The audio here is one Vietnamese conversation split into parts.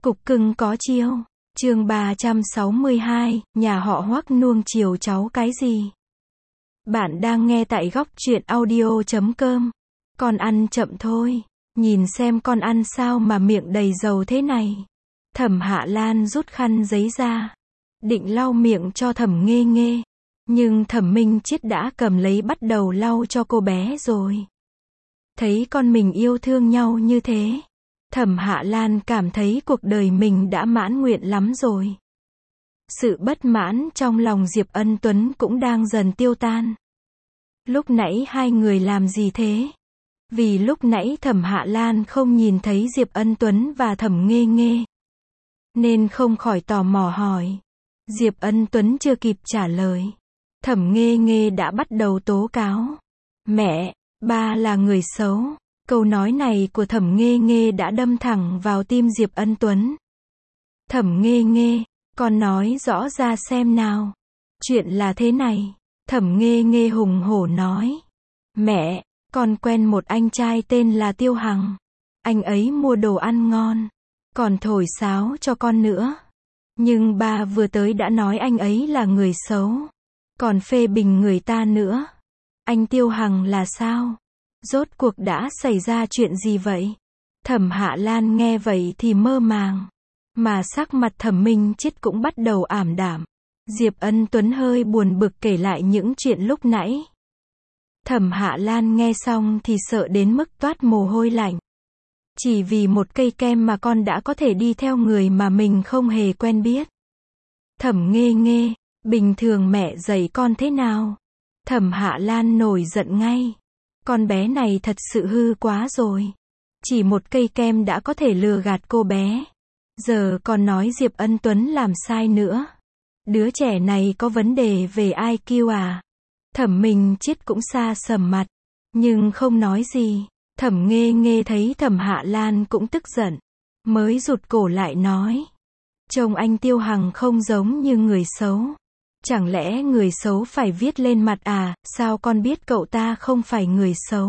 Cục cưng có chiêu. Chương 362, nhà họ Hoắc nuông chiều cháu cái gì? Bạn đang nghe tại góc truyện audio.com. Con ăn chậm thôi. Nhìn xem con ăn sao mà miệng đầy dầu thế này. Thẩm Hạ Lan rút khăn giấy ra. Định lau miệng cho Thẩm Nghê Nghê. Nhưng Thẩm Minh Chiết đã cầm lấy bắt đầu lau cho cô bé rồi. Thấy con mình yêu thương nhau như thế. Thẩm Hạ Lan cảm thấy cuộc đời mình đã mãn nguyện lắm rồi. Sự bất mãn trong lòng Diệp Ân Tuấn cũng đang dần tiêu tan. Lúc nãy hai người làm gì thế? Vì lúc nãy Thẩm Hạ Lan không nhìn thấy Diệp Ân Tuấn và Thẩm Nghê Nghê, nên không khỏi tò mò hỏi. Diệp Ân Tuấn chưa kịp trả lời, Thẩm Nghê Nghê đã bắt đầu tố cáo. Mẹ, ba là người xấu. Câu nói này của Thẩm Nghê Nghê đã đâm thẳng vào tim Diệp Ân Tuấn. Thẩm Nghê Nghê, con nói rõ ra xem nào. Chuyện là thế này. Thẩm Nghê Nghê hùng hổ nói. Mẹ, con quen một anh trai tên là Tiêu Hằng. Anh ấy mua đồ ăn ngon, còn thổi sáo cho con nữa. Nhưng ba vừa tới đã nói anh ấy là người xấu, còn phê bình người ta nữa. Anh Tiêu Hằng là sao? Rốt cuộc đã xảy ra chuyện gì vậy? Thẩm Hạ Lan nghe vậy thì mơ màng, mà sắc mặt Thẩm Minh Chiết cũng bắt đầu ảm đạm. Diệp Ân Tuấn hơi buồn bực kể lại những chuyện lúc nãy. Thẩm Hạ Lan nghe xong thì sợ đến mức toát mồ hôi lạnh. Chỉ vì một cây kem mà con đã có thể đi theo người mà mình không hề quen biết. Thẩm Nghê Nghê, bình thường mẹ dạy con thế nào? Thẩm Hạ Lan nổi giận ngay. Con bé này thật sự hư quá rồi. Chỉ một cây kem đã có thể lừa gạt cô bé. Giờ còn nói Diệp Ân Tuấn làm sai nữa. Đứa trẻ này có vấn đề về IQ à? Thẩm Minh Chiết cũng xa sầm mặt, nhưng không nói gì. Thẩm Nghê Nghê thấy Thẩm Hạ Lan cũng tức giận, mới rụt cổ lại nói. Trông anh Tiêu Hằng không giống như người xấu. Chẳng lẽ người xấu phải viết lên mặt à? Sao con biết cậu ta không phải người xấu?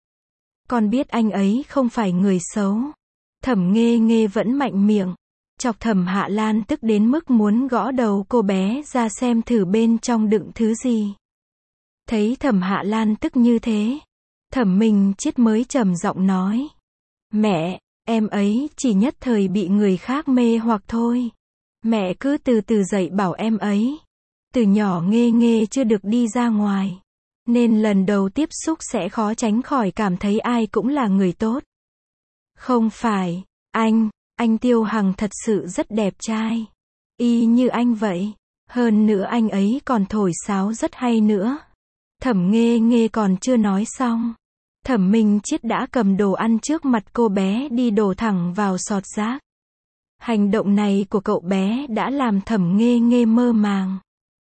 Con biết anh ấy không phải người xấu. Thẩm Nghê Nghê vẫn mạnh miệng, chọc Thẩm Hạ Lan tức đến mức muốn gõ đầu cô bé ra xem thử bên trong đựng thứ gì. Thấy Thẩm Hạ Lan tức như thế, Thẩm Minh Chiết mới trầm giọng nói. Mẹ, em ấy chỉ nhất thời bị người khác mê hoặc thôi. Mẹ cứ từ từ dạy bảo em ấy. Từ nhỏ Nghê Nghê chưa được đi ra ngoài, nên lần đầu tiếp xúc sẽ khó tránh khỏi cảm thấy ai cũng là người tốt. Không phải, anh Tiêu Hằng thật sự rất đẹp trai. Y như anh vậy. Hơn nữa anh ấy còn thổi sáo rất hay nữa. Thẩm Nghê Nghê còn chưa nói xong. Thẩm Minh Chiết đã cầm đồ ăn trước mặt cô bé đi đổ thẳng vào sọt rác. Hành động này của cậu bé đã làm Thẩm Nghê Nghê mơ màng.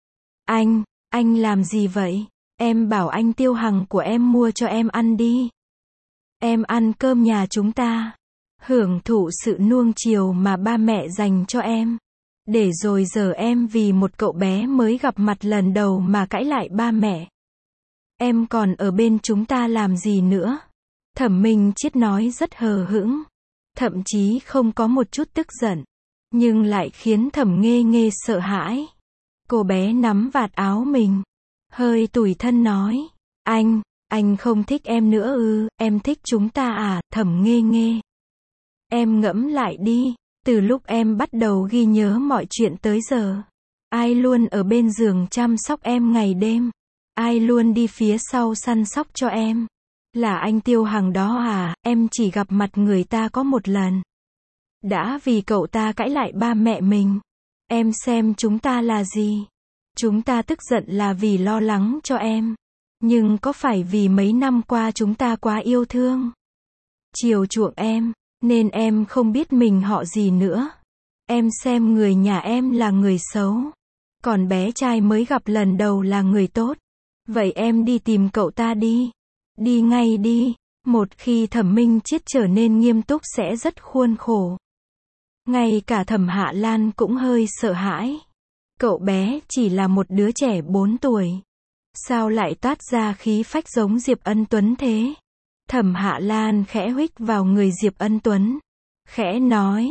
Anh làm gì vậy? Em bảo anh Tiêu Hằng của em mua cho em ăn đi. Em ăn cơm nhà chúng ta, hưởng thụ sự nuông chiều mà ba mẹ dành cho em. Để rồi giờ em vì một cậu bé mới gặp mặt lần đầu mà cãi lại ba mẹ. Em còn ở bên chúng ta làm gì nữa? Thẩm Minh Chiết nói rất hờ hững, thậm chí không có một chút tức giận, nhưng lại khiến Thẩm Nghê Nghê sợ hãi. Cô bé nắm vạt áo mình, hơi tủi thân nói. Anh không thích em nữa ư? Em thích chúng ta à? Thẩm Nghê Nghê, em ngẫm lại đi. Từ lúc em bắt đầu ghi nhớ mọi chuyện tới giờ, ai luôn ở bên giường chăm sóc em ngày đêm? Ai luôn đi phía sau săn sóc cho em? Là anh Tiêu Hằng đó à? Em chỉ gặp mặt người ta có một lần, đã vì cậu ta cãi lại ba mẹ mình. Em xem chúng ta là gì? Chúng ta tức giận là vì lo lắng cho em. Nhưng có phải vì mấy năm qua chúng ta quá yêu thương, chiều chuộng em, nên em không biết mình họ gì nữa? Em xem người nhà em là người xấu, còn bé trai mới gặp lần đầu là người tốt. Vậy em đi tìm cậu ta đi. Đi ngay đi. Một khi Thẩm Minh Chiết trở nên nghiêm túc sẽ rất khuôn khổ. Ngay cả Thẩm Hạ Lan cũng hơi sợ hãi. Cậu bé chỉ là một đứa trẻ 4 tuổi. Sao lại toát ra khí phách giống Diệp Ân Tuấn thế? Thẩm Hạ Lan khẽ huých vào người Diệp Ân Tuấn, khẽ nói,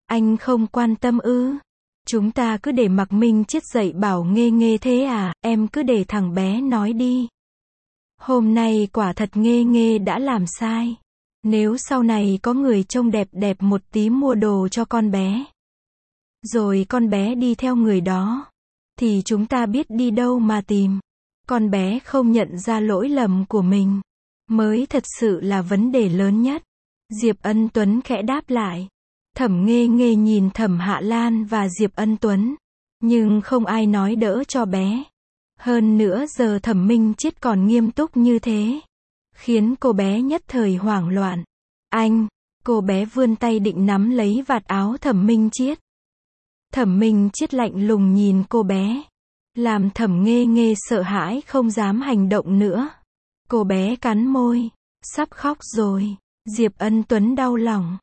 Anh không quan tâm ư? Chúng ta cứ để mặc Minh Chiết dạy bảo Nghê Nghê thế à, em cứ để thằng bé nói đi. Hôm nay quả thật Nghê Nghê đã làm sai. Nếu sau này có người trông đẹp đẹp một tí mua đồ cho con bé, rồi con bé đi theo người đó, thì chúng ta biết đi đâu mà tìm. Con bé không nhận ra lỗi lầm của mình, mới thật sự là vấn đề lớn nhất. Diệp Ân Tuấn khẽ đáp lại. Thẩm Nghê Nghê nhìn Thẩm Hạ Lan và Diệp Ân Tuấn, nhưng không ai nói đỡ cho bé. Hơn nữa giờ Thẩm Minh Chiết còn nghiêm túc như thế, khiến cô bé nhất thời hoảng loạn. Anh, cô bé vươn tay định nắm lấy vạt áo Thẩm Minh Chiết. Thẩm Minh Chiết lạnh lùng nhìn cô bé, làm Thẩm Nghê Nghê sợ hãi không dám hành động nữa. Cô bé cắn môi, sắp khóc rồi. Diệp Ân Tuấn đau lòng.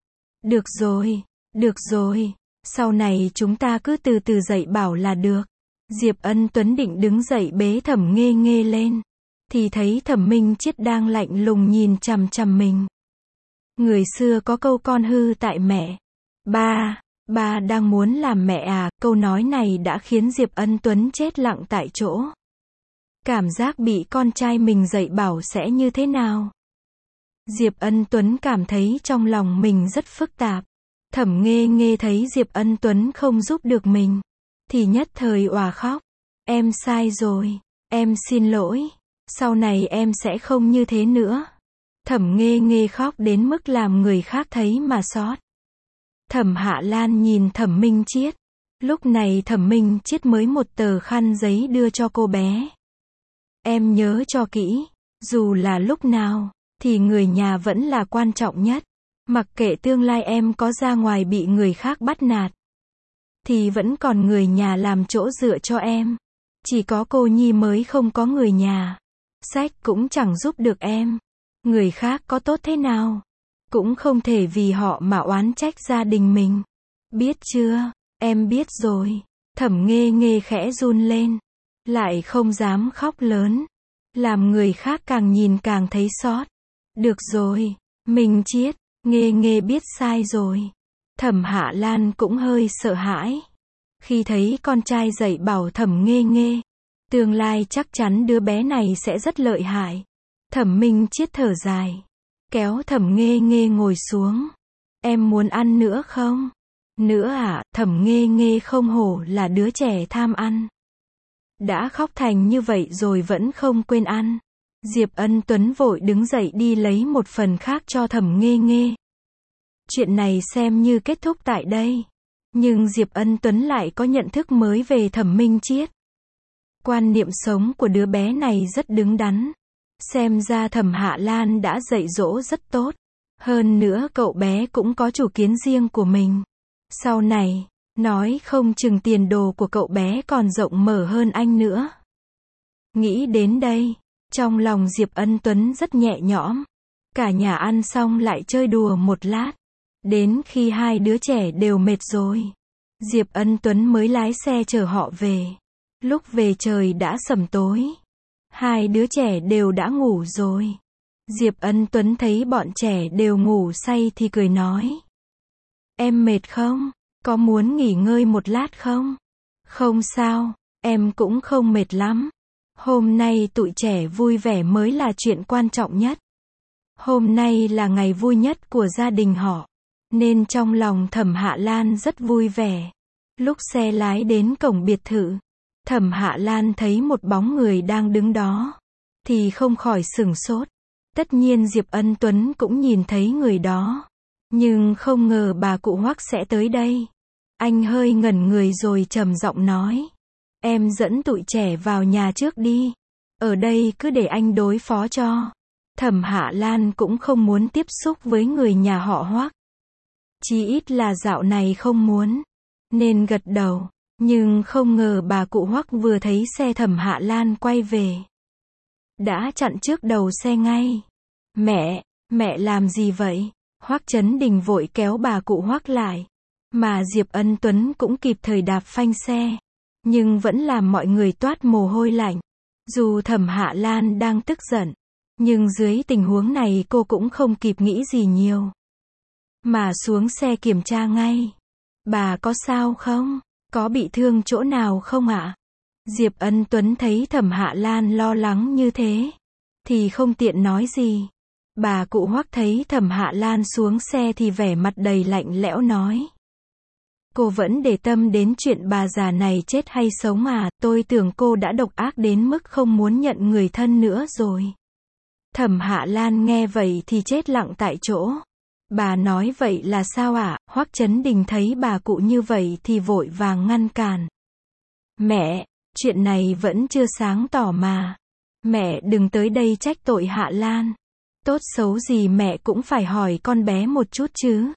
Được rồi, sau này chúng ta cứ từ từ dạy bảo là được. Diệp Ân Tuấn định đứng dậy bế Thẩm Nghê Nghê lên, thì thấy Thẩm Minh Chiết đang lạnh lùng nhìn chằm chằm mình. Người xưa có câu con hư tại mẹ. Ba đang muốn làm mẹ à? Câu nói này đã khiến Diệp Ân Tuấn chết lặng tại chỗ. Cảm giác bị con trai mình dạy bảo sẽ như thế nào? Diệp Ân Tuấn cảm thấy trong lòng mình rất phức tạp. Thẩm Nghê Nghê thấy Diệp Ân Tuấn không giúp được mình, thì nhất thời òa khóc. Em sai rồi, em xin lỗi, sau này em sẽ không như thế nữa. Thẩm Nghê Nghê khóc đến mức làm người khác thấy mà xót. Thẩm Hạ Lan nhìn Thẩm Minh Chiết. Lúc này Thẩm Minh Chiết mới một tờ khăn giấy đưa cho cô bé. Em nhớ cho kỹ, dù là lúc nào, thì người nhà vẫn là quan trọng nhất. Mặc kệ tương lai em có ra ngoài bị người khác bắt nạt, thì vẫn còn người nhà làm chỗ dựa cho em. Chỉ có cô Nhi mới không có người nhà. Sách cũng chẳng giúp được em. Người khác có tốt thế nào, cũng không thể vì họ mà oán trách gia đình mình. Biết chưa? Em biết rồi. Thẩm Nghê Nghê khẽ run lên, lại không dám khóc lớn, làm người khác càng nhìn càng thấy xót. Được rồi, Minh Chiết, Nghê Nghê biết sai rồi. Thẩm Hạ Lan cũng hơi sợ hãi khi thấy con trai dạy bảo Thẩm Nghê Nghê, tương lai chắc chắn đứa bé này sẽ rất lợi hại. Thẩm Minh Chiết thở dài, kéo Thẩm Nghê Nghê ngồi xuống. Em muốn ăn nữa không? Nữa à? Thẩm Nghê Nghê không hổ là đứa trẻ tham ăn. Đã khóc thành như vậy rồi vẫn không quên ăn. Diệp Ân Tuấn vội đứng dậy đi lấy một phần khác cho Thẩm Nghê Nghê. Chuyện này xem như kết thúc tại đây. Nhưng Diệp Ân Tuấn lại có nhận thức mới về Thẩm Minh Chiết. Quan niệm sống của đứa bé này rất đứng đắn. Xem ra Thẩm Hạ Lan đã dạy dỗ rất tốt. Hơn nữa cậu bé cũng có chủ kiến riêng của mình. Sau này, nói không chừng tiền đồ của cậu bé còn rộng mở hơn anh nữa. Nghĩ đến đây, trong lòng Diệp Ân Tuấn rất nhẹ nhõm. Cả nhà ăn xong lại chơi đùa một lát. Đến khi hai đứa trẻ đều mệt rồi, Diệp Ân Tuấn mới lái xe chở họ về. Lúc về trời đã sẩm tối. Hai đứa trẻ đều đã ngủ rồi. Diệp Ân Tuấn thấy bọn trẻ đều ngủ say thì cười nói. Em mệt không? Có muốn nghỉ ngơi một lát không? Không sao, em cũng không mệt lắm. Hôm nay tụi trẻ vui vẻ mới là chuyện quan trọng nhất. Hôm nay là ngày vui nhất của gia đình họ, nên trong lòng Thẩm Hạ Lan rất vui vẻ. Lúc xe lái đến cổng biệt thự, Thẩm Hạ Lan thấy một bóng người đang đứng đó, thì không khỏi sửng sốt. Tất nhiên Diệp Ân Tuấn cũng nhìn thấy người đó, nhưng không ngờ bà cụ Hoắc sẽ tới đây. Anh hơi ngẩn người rồi trầm giọng nói. Em dẫn tụi trẻ vào nhà trước đi. Ở đây cứ để anh đối phó cho. Thẩm Hạ Lan cũng không muốn tiếp xúc với người nhà họ Hoắc. Chí ít là dạo này không muốn. Nên gật đầu. Nhưng không ngờ bà cụ Hoắc vừa thấy xe Thẩm Hạ Lan quay về, đã chặn trước đầu xe ngay. Mẹ làm gì vậy? Hoắc Chấn Đình vội kéo bà cụ Hoắc lại. Mà Diệp Ân Tuấn cũng kịp thời đạp phanh xe. Nhưng vẫn làm mọi người toát mồ hôi lạnh. Dù Thẩm Hạ Lan đang tức giận, nhưng dưới tình huống này cô cũng không kịp nghĩ gì nhiều, mà xuống xe kiểm tra ngay. Bà có sao không? Có bị thương chỗ nào không ạ? Diệp Ân Tuấn thấy Thẩm Hạ Lan lo lắng như thế, thì không tiện nói gì. Bà cụ Hoắc thấy Thẩm Hạ Lan xuống xe thì vẻ mặt đầy lạnh lẽo nói. Cô vẫn để tâm đến chuyện bà già này chết hay sống à, tôi tưởng cô đã độc ác đến mức không muốn nhận người thân nữa rồi. Thẩm Hạ Lan nghe vậy thì chết lặng tại chỗ. Bà nói vậy là sao ạ? Hoắc Chấn Đình thấy bà cụ như vậy thì vội vàng ngăn cản. Mẹ, chuyện này vẫn chưa sáng tỏ mà. Mẹ đừng tới đây trách tội Hạ Lan. Tốt xấu gì mẹ cũng phải hỏi con bé một chút chứ.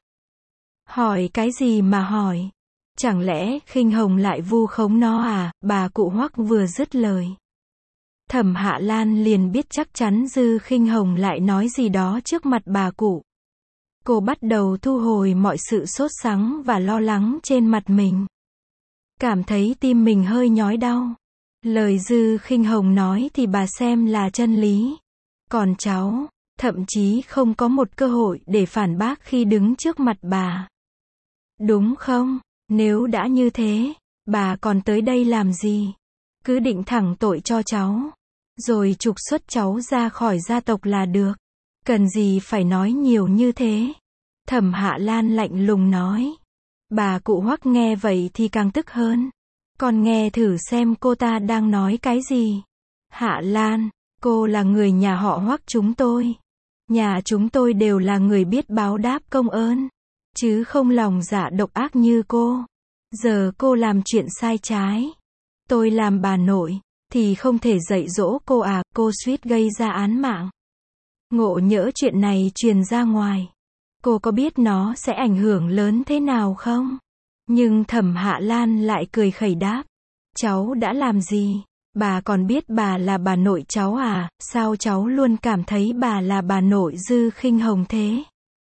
Hỏi cái gì mà hỏi? Chẳng lẽ Khinh Hồng lại vu khống nó à? Bà cụ Hoắc vừa dứt lời, Thẩm Hạ Lan liền biết chắc chắn Dư Khinh Hồng lại nói gì đó trước mặt bà cụ. Cô bắt đầu thu hồi mọi sự sốt sắng và lo lắng trên mặt mình. Cảm thấy tim mình hơi nhói đau. Lời Dư Khinh Hồng nói thì bà xem là chân lý. Còn cháu, thậm chí không có một cơ hội để phản bác khi đứng trước mặt bà. Đúng không? Nếu đã như thế, bà còn tới đây làm gì? Cứ định thẳng tội cho cháu, rồi trục xuất cháu ra khỏi gia tộc là được. Cần gì phải nói nhiều như thế? Thẩm Hạ Lan lạnh lùng nói. Bà cụ Hoắc nghe vậy thì càng tức hơn. Con nghe thử xem cô ta đang nói cái gì. Hạ Lan, cô là người nhà họ Hoắc chúng tôi. Nhà chúng tôi đều là người biết báo đáp công ơn, chứ không lòng dạ độc ác như cô. Giờ cô làm chuyện sai trái. Tôi làm bà nội, thì không thể dạy dỗ cô à, cô suýt gây ra án mạng. Ngộ nhỡ chuyện này truyền ra ngoài, cô có biết nó sẽ ảnh hưởng lớn thế nào không? Nhưng Thẩm Hạ Lan lại cười khẩy đáp. Cháu đã làm gì? Bà còn biết bà là bà nội cháu à? Sao cháu luôn cảm thấy bà là bà nội Dư Khinh Hồng thế?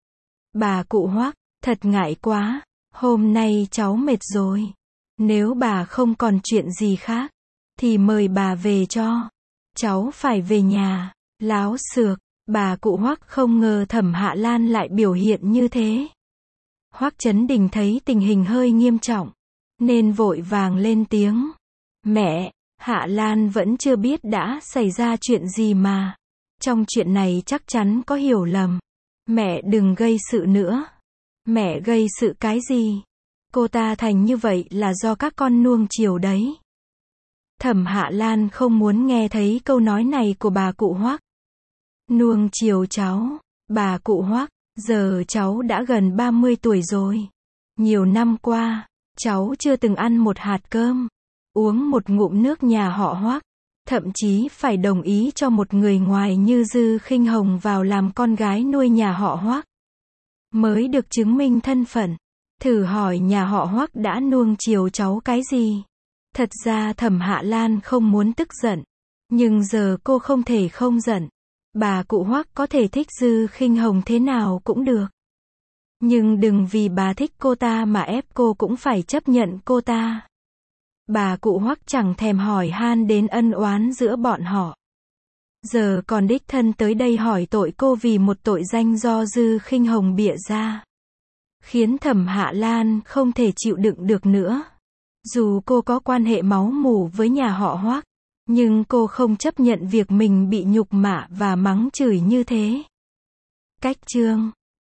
Bà cụ Hoắc, thật ngại quá. Hôm nay cháu mệt rồi. Nếu bà không còn chuyện gì khác, thì mời bà về cho. Cháu phải về nhà. Láo xược. Bà cụ Hoắc không ngờ Thẩm Hạ Lan lại biểu hiện như thế. Hoắc Chấn Đình thấy tình hình hơi nghiêm trọng, nên vội vàng lên tiếng. Mẹ, Hạ Lan vẫn chưa biết đã xảy ra chuyện gì mà. Trong chuyện này chắc chắn có hiểu lầm. Mẹ đừng gây sự nữa. Mẹ gây sự cái gì? Cô ta thành như vậy là do các con nuông chiều đấy. Thẩm Hạ Lan không muốn nghe thấy câu nói này của bà cụ Hoắc. Nuông chiều cháu? Bà cụ Hoắc, giờ cháu đã gần 30 tuổi rồi. Nhiều năm qua, cháu chưa từng ăn một hạt cơm, uống một ngụm nước nhà họ Hoắc, thậm chí phải đồng ý cho một người ngoài như Dư Khinh Hồng vào làm con gái nuôi nhà họ Hoắc, mới được chứng minh thân phận. Thử hỏi nhà họ Hoắc đã nuông chiều cháu cái gì? Thật ra Thẩm Hạ Lan không muốn tức giận, nhưng giờ cô không thể không giận. Bà cụ Hoắc có thể thích Dư Khinh Hồng thế nào cũng được, nhưng đừng vì bà thích cô ta mà ép cô cũng phải chấp nhận cô ta. Bà cụ Hoắc chẳng thèm hỏi han đến ân oán giữa bọn họ. Giờ còn đích thân tới đây hỏi tội cô vì một tội danh do Dư Khinh Hồng bịa ra, khiến Thẩm Hạ Lan không thể chịu đựng được nữa. Dù cô có quan hệ máu mủ với nhà họ Hoắc, nhưng cô không chấp nhận việc mình bị nhục mạ và mắng chửi như thế. Cách chương